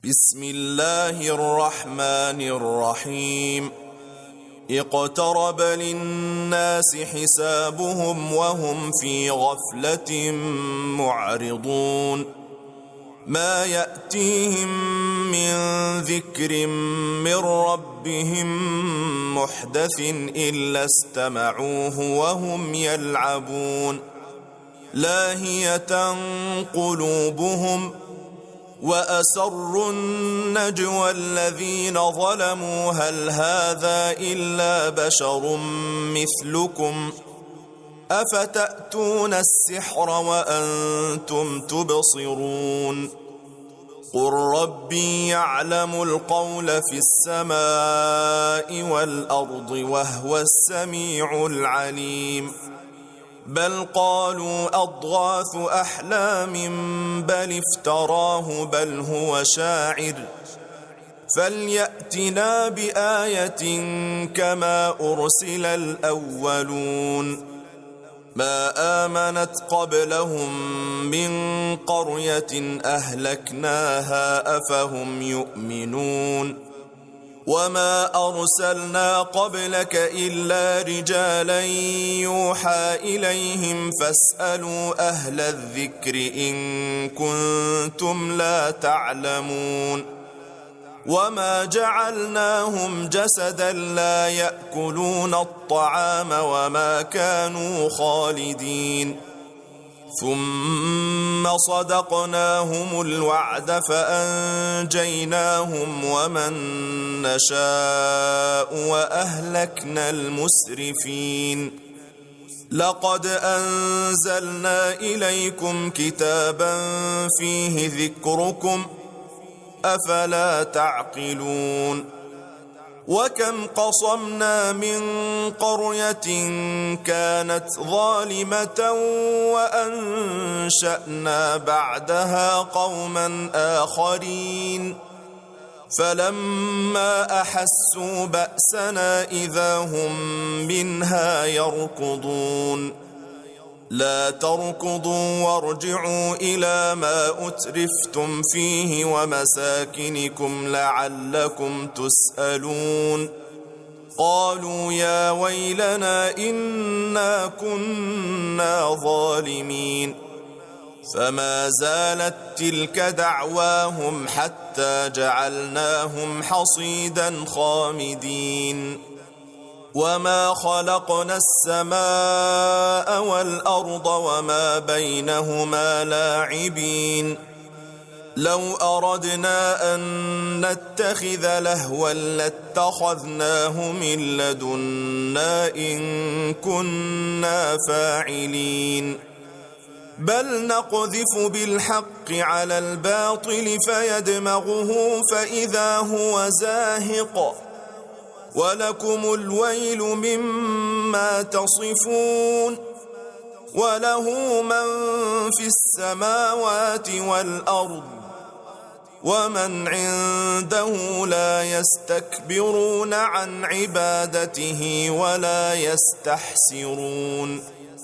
بسم الله الرحمن الرحيم اقترب للناس حسابهم وهم في غفلة معرضون ما يأتيهم من ذكر من ربهم محدث إلا استمعوه وهم يلعبون لاهية قلوبهم وأسروا النجوى الذين ظلموا هل هذا إلا بشر مثلكم أفتأتون السحر وأنتم تبصرون قل ربي يعلم القول في السماء والأرض وهو السميع العليم بل قالوا أضغاث أحلام بل افتراه بل هو شاعر فليأتنا بآية كما أرسل الأولون ما آمنت قبلهم من قرية أهلكناها أفهم يؤمنون وما أرسلنا قبلك إلا رجالا يوحى إليهم فاسألوا أهل الذكر إن كنتم لا تعلمون وما جعلناهم جسدا لا يأكلون الطعام وما كانوا خالدين ثم صدقناهم الوعد فأنجيناهم ومن نشاء وأهلكنا المسرفين لقد أنزلنا إليكم كتابا فيه ذكركم أفلا تعقلون وكم قصمنا من قرية كانت ظالمة وأنشأنا بعدها قوما آخرين فلما أحسوا بأسنا إذا هم منها يركضون لا تركضوا وارجعوا إلى ما أترفتم فيه ومساكنكم لعلكم تسألون قالوا يا ويلنا إنا كنا ظالمين فما زالت تلك دعواهم حتى جعلناهم حصيدا خامدين وما خلقنا السماء والأرض وما بينهما لاعبين لو أردنا أن نتخذ لهوا لاتخذناه من لدنا إن كنا فاعلين بل نقذف بالحق على الباطل فيدمغه فإذا هو زاهق ولكم الويل مما تصفون وله من في السماوات والأرض ومن عنده لا يستكبرون عن عبادته ولا يستحسرون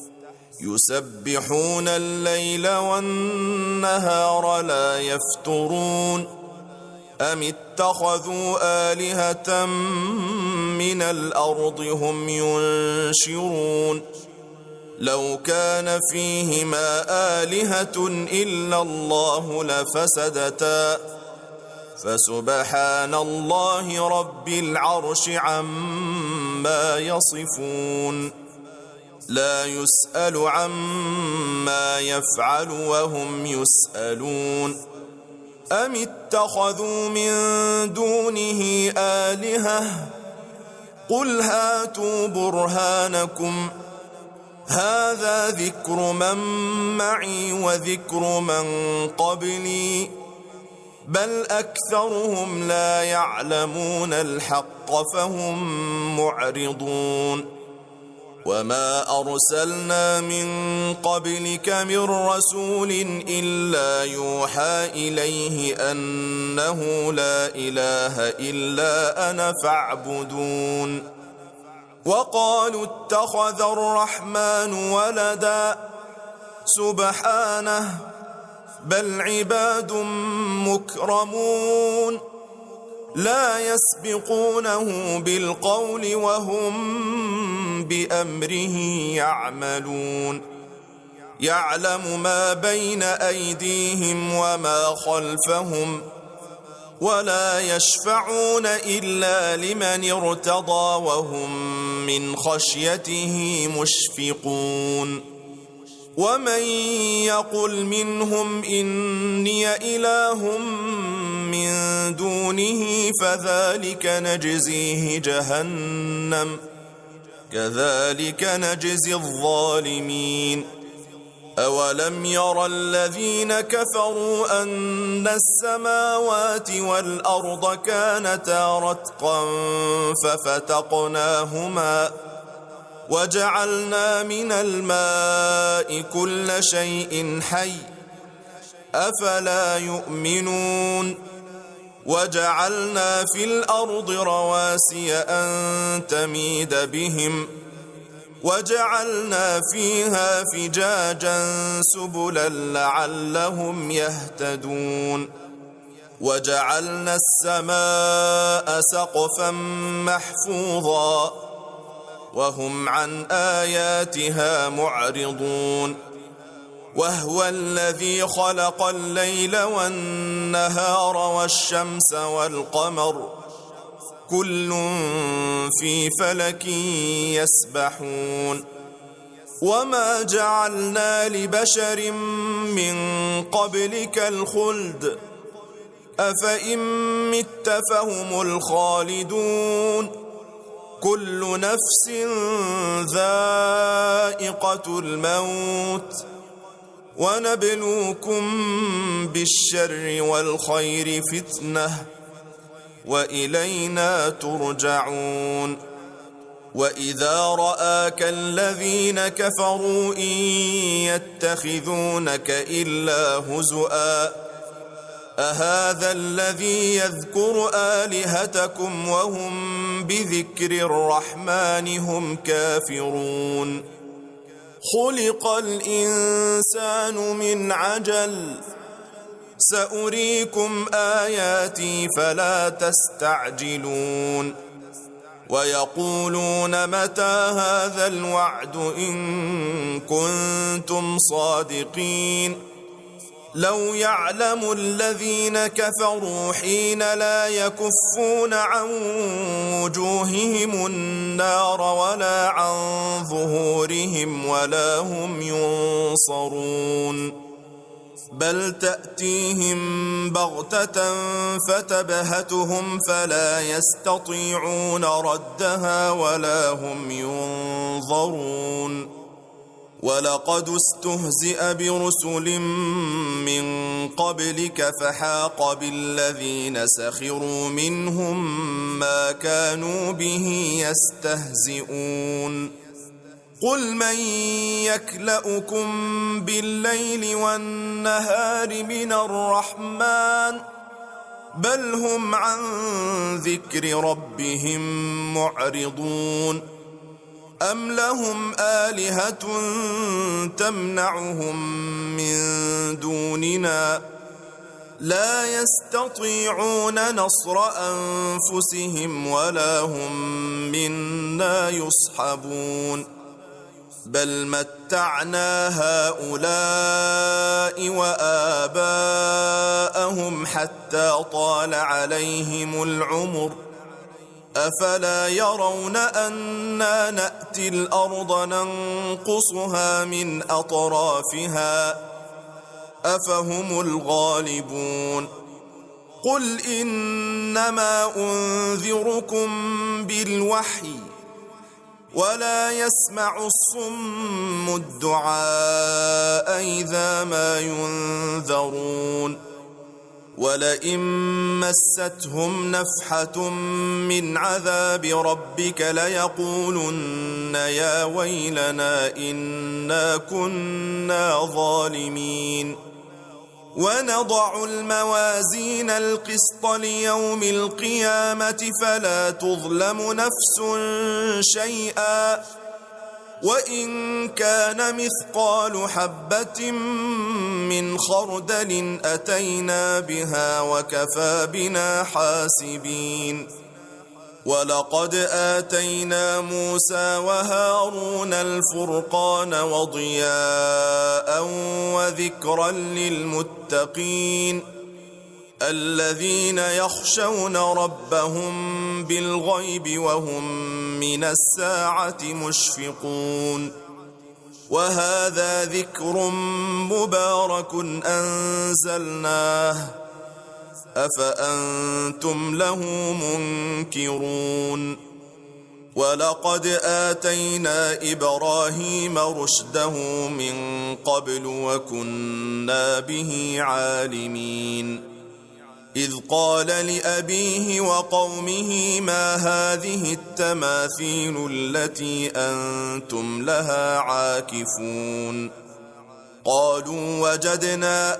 يسبحون الليل والنهار لا يفترون أم اتخذوا آلهة من الأرض هم ينشرون لو كان فيهما آلهة إلا الله لفسدتا فسبحان الله رب العرش عما يصفون لا يسأل عما يفعل وهم يسألون أم اتخذوا من دونه آلهة قل هاتوا برهانكم هذا ذكر من معي وذكر من قبلي بل أكثرهم لا يعلمون الحق فهم معرضون وما أرسلنا من قبلك من رسول إلا يوحى إليه أنه لا إله إلا أنا فاعبدون وقالوا اتخذ الرحمن ولدا سبحانه بل عباد مكرمون لا يسبقونه بالقول وهم بأمره يعملون يعلم ما بين أيديهم وما خلفهم ولا يشفعون إلا لمن ارتضى وهم من خشيته مشفقون ومن يقل منهم إني إله من دونه فذلك نجزيه جهنم كذلك نجزي الظالمين أولم يرى الذين كفروا أن السماوات والأرض كانتا رتقا ففتقناهما وجعلنا من الماء كل شيء حي أفلا يؤمنون وجعلنا في الأرض رواسي أن تميد بهم وجعلنا فيها فجاجا سبلا لعلهم يهتدون وجعلنا السماء سقفا محفوظا وهم عن آياتها معرضون وهو الذي خلق الليل والنهار والشمس والقمر كل في فلك يسبحون وما جعلنا لبشر من قبلك الخلد أفإن مت فهم الخالدون كل نفس ذائقة الموت ونبلوكم بالشر والخير فتنة وإلينا ترجعون وإذا رآك الذين كفروا إن يتخذونك إلا هزؤا أهذا الذي يذكر آلهتكم وهم بذكر الرحمن هم كافرون خلق الإنسان من عجل سأريكم آياتي فلا تستعجلون ويقولون متى هذا الوعد إن كنتم صادقين لو يعلم الذين كفروا حين لا يكفون عن وجوههم النار ولا عن ظهورهم ولا هم ينصرون بل تأتيهم بغتة فتبهتهم فلا يستطيعون ردها ولا هم ينظرون ولقد استهزئ برسل من قبلك فحاق بالذين سخروا منهم ما كانوا به يستهزئون قل من يكلؤكم بالليل والنهار من الرحمن بل هم عن ذكر ربهم معرضون أم لهم آلهة تمنعهم من دوننا لا يستطيعون نصر أنفسهم ولا هم منا يصحبون بل متعنا هؤلاء وآباءهم حتى طال عليهم العمر أفلا يرون أنا نأتي الأرض ننقصها من أطرافها أفهم الغالبون قل إنما أنذركم بالوحي ولا يسمع الصم الدعاء إذا ما ينذرون ولئن مستهم نفحة من عذاب ربك ليقولن يا ويلنا إنا كنا ظالمين ونضع الموازين القسط ليوم القيامة فلا تظلم نفس شيئا وإن كان مثقال حبة من خردل أتينا بها وكفى بنا حاسبين ولقد آتينا موسى وهارون الفرقان وضياء وذكرا للمتقين الذين يخشون ربهم بالغيب وهم من الساعة مشفقون وهذا ذكر مبارك أنزلناه أفأنتم له منكرون ولقد آتينا إبراهيم رشده من قبل وكنا به عالمين إذ قال لأبيه وقومه ما هذه التماثيل التي أنتم لها عاكفون قالوا وجدنا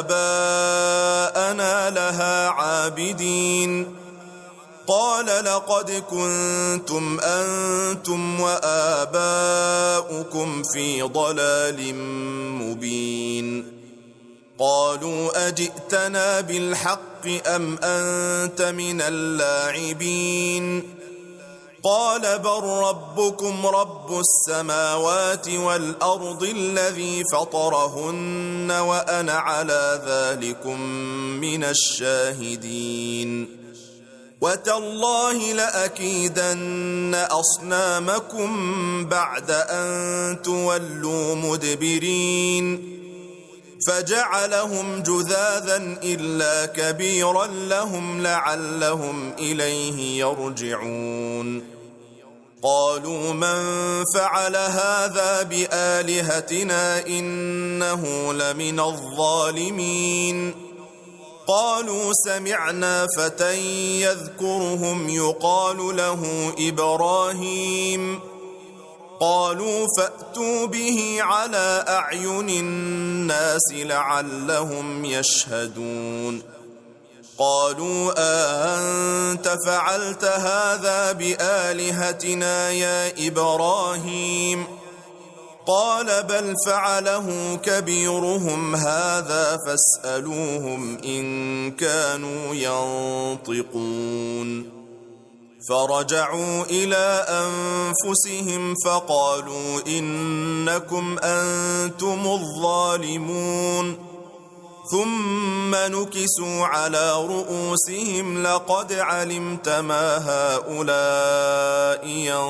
آباءنا لها عابدين قال لقد كنتم أنتم وآباؤكم في ضلال مبين قالوا أجئتنا بالحق أم أنت من اللاعبين قال بل ربكم رب السماوات والأرض الذي فطرهن وأنا على ذلكم من الشاهدين وتالله لأكيدن أصنامكم بعد أن تولوا مدبرين فجعلهم جذاذا إلا كبيرا لهم لعلهم إليه يرجعون قالوا من فعل هذا بآلهتنا إنه لمن الظالمين قالوا سمعنا فتى يذكرهم يقال له إبراهيم قالوا فأتوا به على أعين الناس لعلهم يشهدون قالوا أأنت فعلت هذا بآلهتنا يا إبراهيم قال بل فعله كبيرهم هذا فاسألوهم إن كانوا ينطقون فرجعوا إلى أنفسهم فقالوا إنكم أنتم الظالمون ثم نكسوا على رؤوسهم لقد علمت ما هؤلاء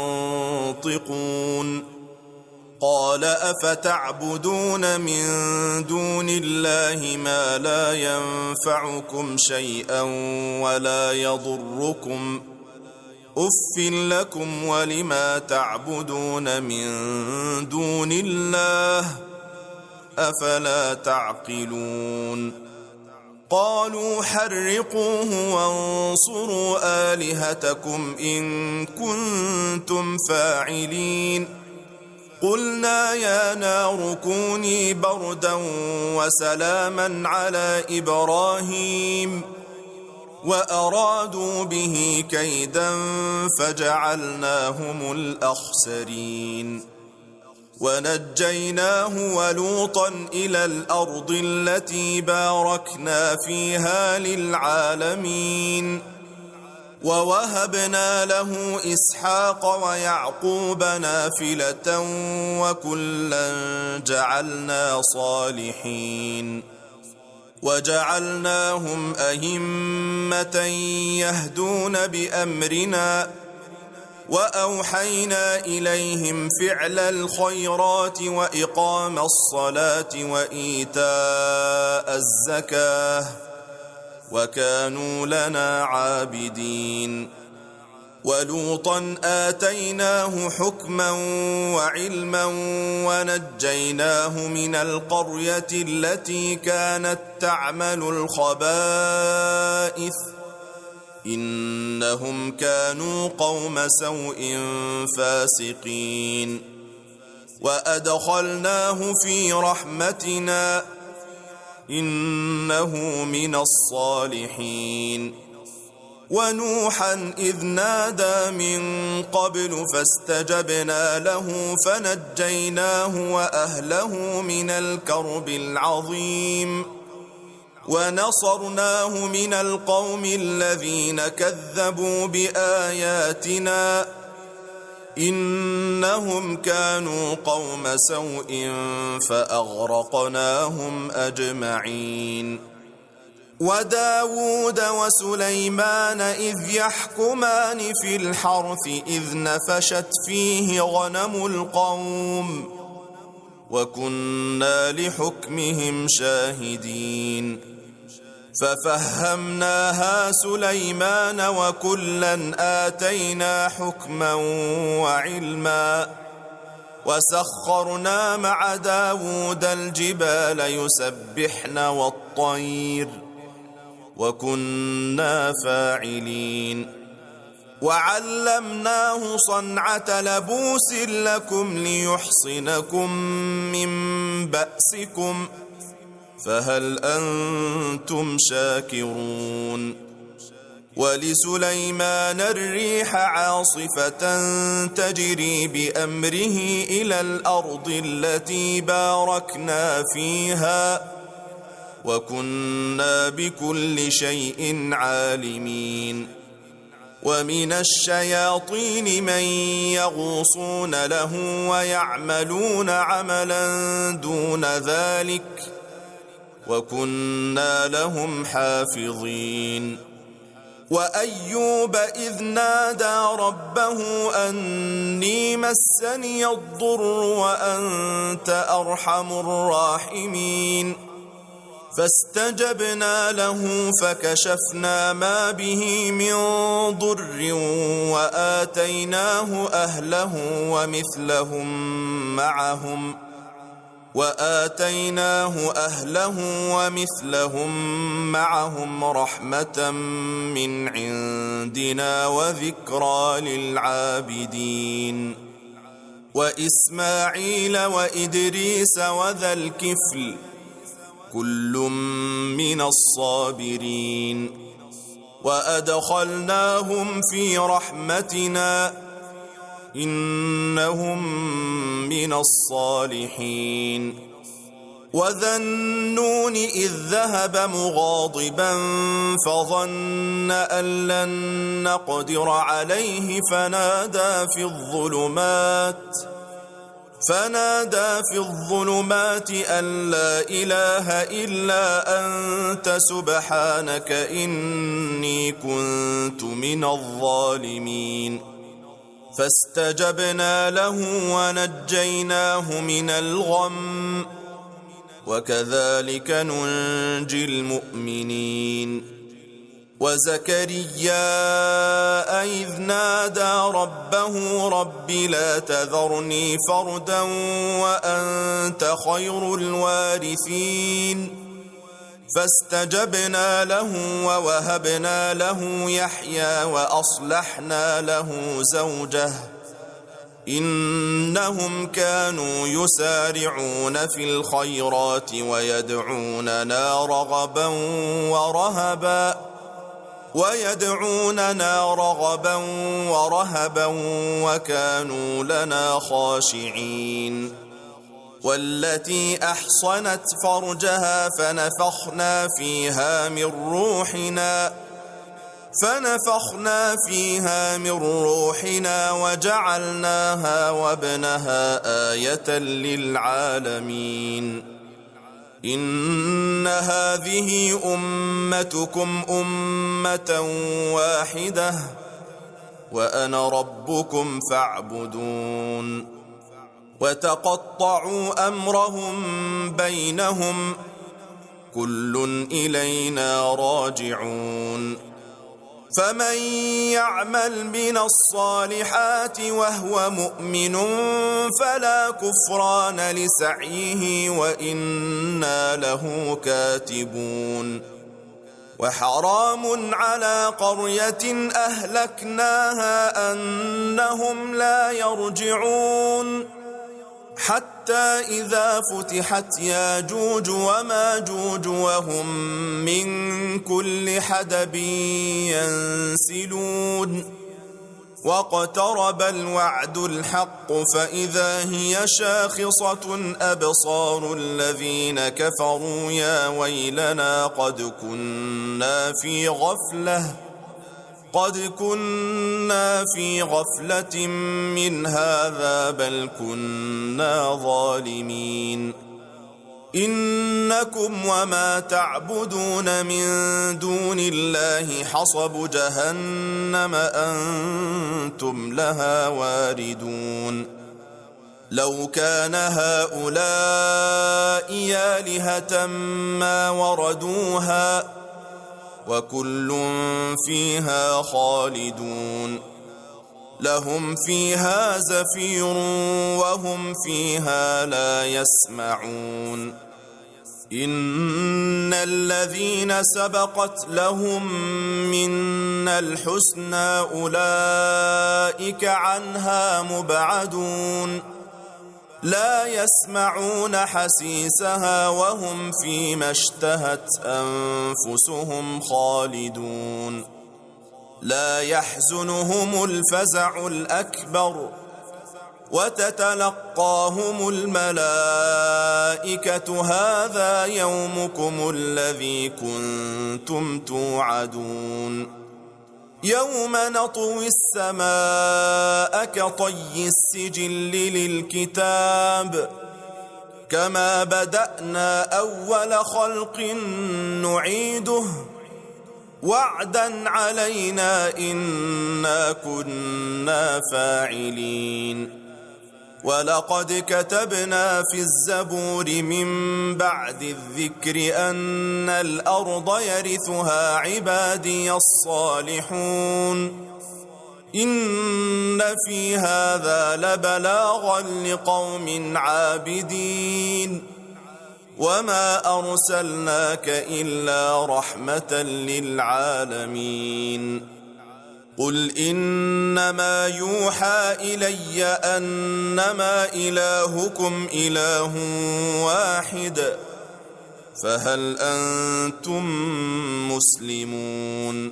ينطقون قال أفتعبدون من دون الله ما لا ينفعكم شيئا ولا يضركم أف لكم ولما تعبدون من دون الله أفلا تعقلون قالوا حرقوه وانصروا آلهتكم إن كنتم فاعلين قلنا يا نار كوني بردا وسلاما على إبراهيم وأرادوا به كيدا فجعلناهم الأخسرين ونجيناه ولوطا إلى الأرض التي باركنا فيها للعالمين ووهبنا له إسحاق ويعقوب نافلة وكلا جعلنا صالحين وجعلناهم أئمة يهدون بأمرنا وأوحينا إليهم فعل الخيرات وإقام الصلاة وإيتاء الزكاة وكانوا لنا عابدين ولوطا آتيناه حكما وعلما ونجيناه من القرية التي كانت تعمل الخبائث إنهم كانوا قوم سوء فاسقين وأدخلناه في رحمتنا إنه من الصالحين ونوحا إذ نادى من قبل فاستجبنا له فنجيناه وأهله من الكرب العظيم ونصرناه من القوم الذين كذبوا بآياتنا إنهم كانوا قوم سوء فأغرقناهم أجمعين. وداود وسليمان إذ يحكمان في الحرث إذ نفشت فيه غنم القوم وكنا لحكمهم شاهدين ففهمناها سليمان وكلا آتينا حكما وعلما وسخرنا مع داود الجبال يسبحن والطير وكنا فاعلين وعلمناه صنعة لبوس لكم ليحصنكم من بأسكم فهل أنتم شاكرون. ولسليمان الريح عاصفة تجري بأمره إلى الأرض التي باركنا فيها وكنا بكل شيء عالمين. ومن الشياطين من يغوصون له ويعملون عملا دون ذلك وكنا لهم حافظين. وأيوب إذ نادى ربه أني مسني الضر وأنت أرحم الراحمين فاستجبنا له فكشفنا ما به من ضر وآتيناه أهله ومثلهم معهم رحمة من عندنا وذكرى للعابدين. وإسماعيل وإدريس وذا الكفل كل من الصابرين وأدخلناهم في رحمتنا إنهم من الصالحين. وذا النون إذ ذهب مغاضبا فظن أن لن نقدر عليه فنادى في الظلمات أن لا إله إلا أنت سبحانك إني كنت من الظالمين فاستجبنا له ونجيناه من الغم وكذلك ننجي المؤمنين. وزكريا إذ نادى ربه رب لا تذرني فردا وأنت خير الوارثين فاستجبنا له ووهبنا له يحيى وأصلحنا له زوجه إنهم كانوا يسارعون في الخيرات ويدعوننا رغبا ورهبا وكانوا لنا خاشعين. والتي أحصنت فرجها فنفخنا فيها من روحنا وجعلناها وابنها آية للعالمين. إن هذه أمتكم أمة واحدة وأنا ربكم فاعبدون. وتقطعوا أمرهم بينهم كل إلينا راجعون. فمن يعمل من الصالحات وهو مؤمن فلا كفران لسعيه وإنا له كاتبون. وحرام على قرية أهلكناها أنهم لا يرجعون حتى حتى إذا فتحت ياجوج وماجوج وهم من كل حدب ينسلون واقترب الوعد الحق فإذا هي شاخصة أبصار الذين كفروا يا ويلنا قد كنا في غفلة من هذا بل كنا ظالمين إنكم وما تعبدون من دون الله حصب جهنم أنتم لها واردون لو كان هؤلاء آلهة ما وردوها وكل فيها خالدون لهم فيها زفير وهم فيها لا يسمعون إن الذين سبقت لهم منا الحسنى أولئك عنها مبعدون لا يسمعون حسيسها وهم فيما اشتهت أنفسهم خالدون لا يحزنهم الفزع الأكبر وتتلقاهم الملائكة هذا يومكم الذي كنتم توعدون يوم نطوي السماء كطي السجل للكتاب كما بدأنا أول خلق نعيده وعدا علينا إنا كنا فاعلين ولقد كتبنا في الزبور من بعد الذكر أن الأرض يرثها عبادي الصالحون إن في هذا لبلاغا لقوم عابدين وما أرسلناك إلا رحمة للعالمين قل إنما يوحى إلي أنما إلهكم إله واحد فهل أنتم مسلمون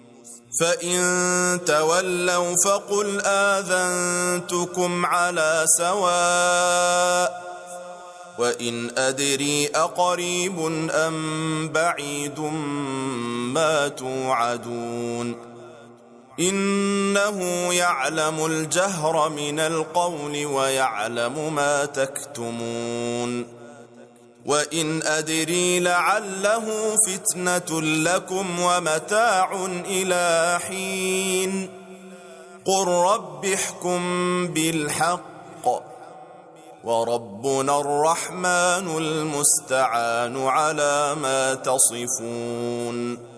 فإن تولوا فقل آذنتكم على سواء وإن أدري أقريب أم بعيد ما توعدون إنه يعلم الجهر من القول ويعلم ما تكتمون وإن أدري لعله فتنة لكم ومتاع إلى حين قل رب احكم بالحق وربنا الرحمن المستعان على ما تصفون